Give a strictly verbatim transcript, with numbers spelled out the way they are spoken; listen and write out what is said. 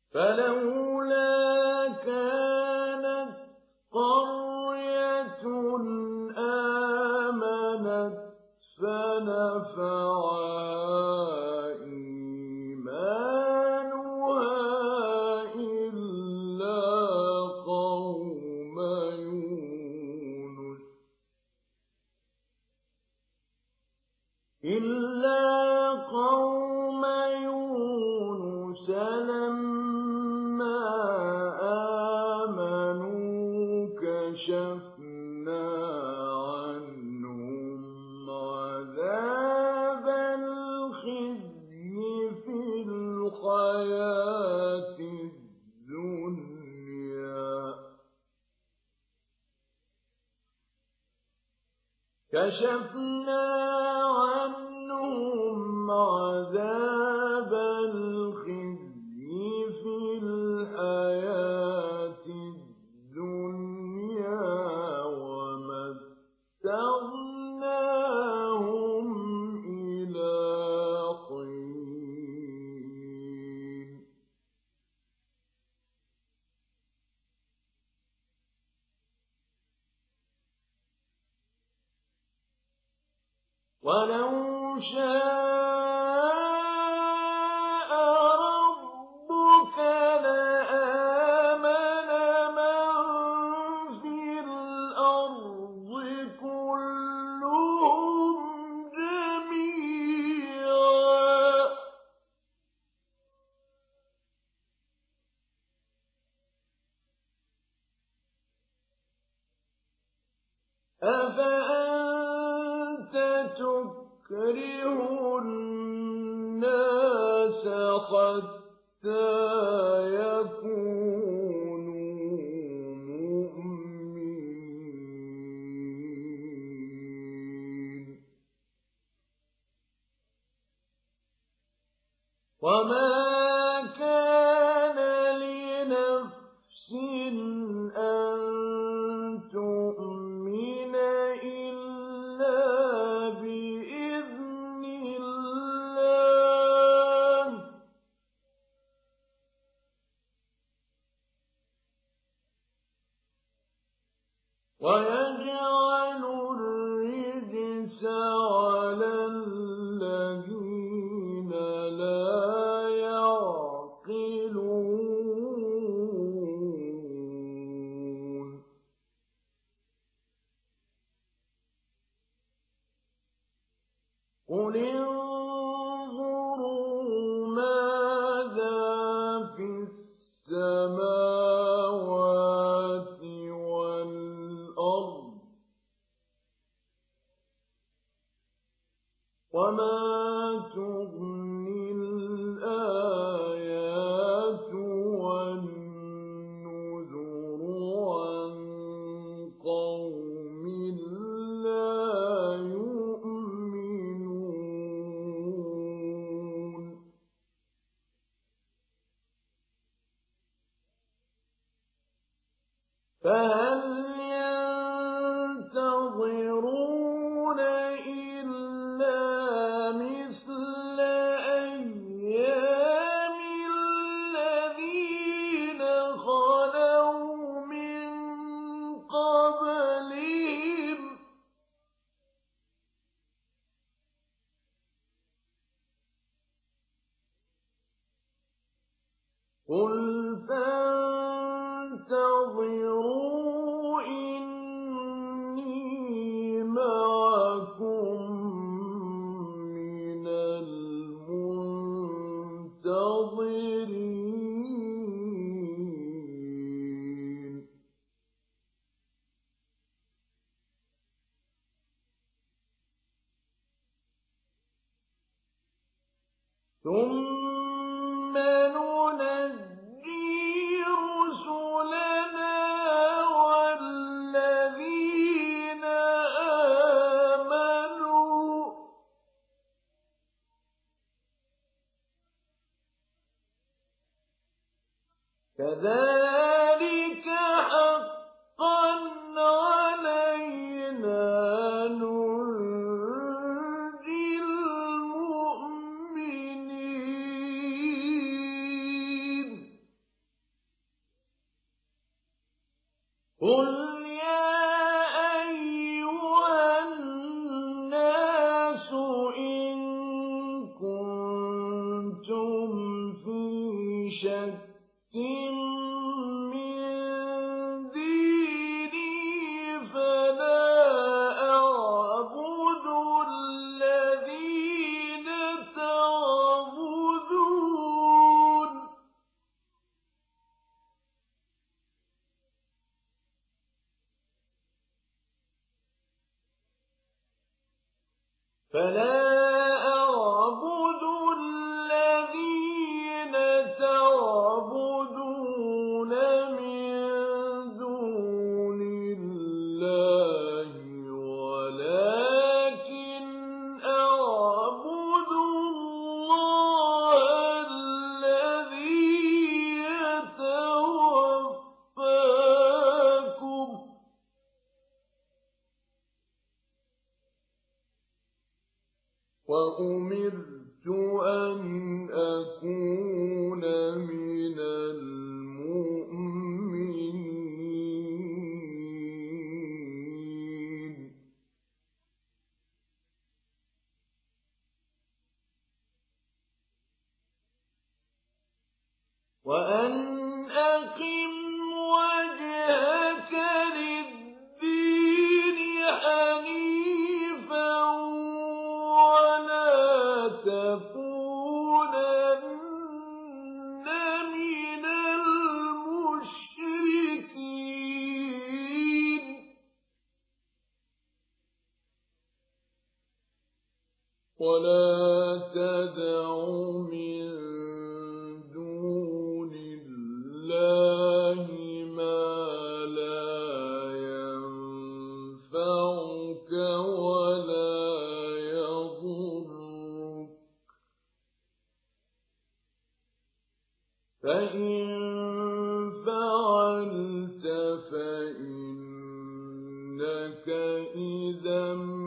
فلولا كانت قرية آمنت فنفعها إيمانها إلا قوم يونس إلا قوم يونس لما آمنوا كشفنا عنهم عذاب الخزي في الحياة الدنيا كشفنا عنهم عذاب الخزي في الحياة الدنيا ومتعناهم إلى حين ولو شاء ربك لآمن من في الأرض كلهم جميعا أفأنت تكره الناس حتى يكونوا مؤمنين وما كان لنفس أن تؤمن إلا بإذن الله ويجعل الرجس على الذين لا يعقلون قل انظروا ماذا في السماوات والأرض وما تغني الآيات والنذر عن قوم لا يؤمنون فهل ينتظرون إلا مثل أيام الذين خلوا من قبلهم قل فانتظروا إني معكم من المنتظرين ثم ننجي رسلنا والذين آمنوا كذلك حقا علينا ننجي المؤمنين قل يا أيها الناس إن كنتم في شك من ديني فلا أعبد الذين تعبدون فلا أعبد الذين تعبدون من دون الله ولكن أعبد الله الذي يتوفاكم وأمرت أن أكون من المؤمنين وأن أقم وجهك للدين حنيفا ولا تكونن من المشركين ولا تدع من دون الله ما لا ينفعك ولا يضرك فإن فعلت فإنك إذا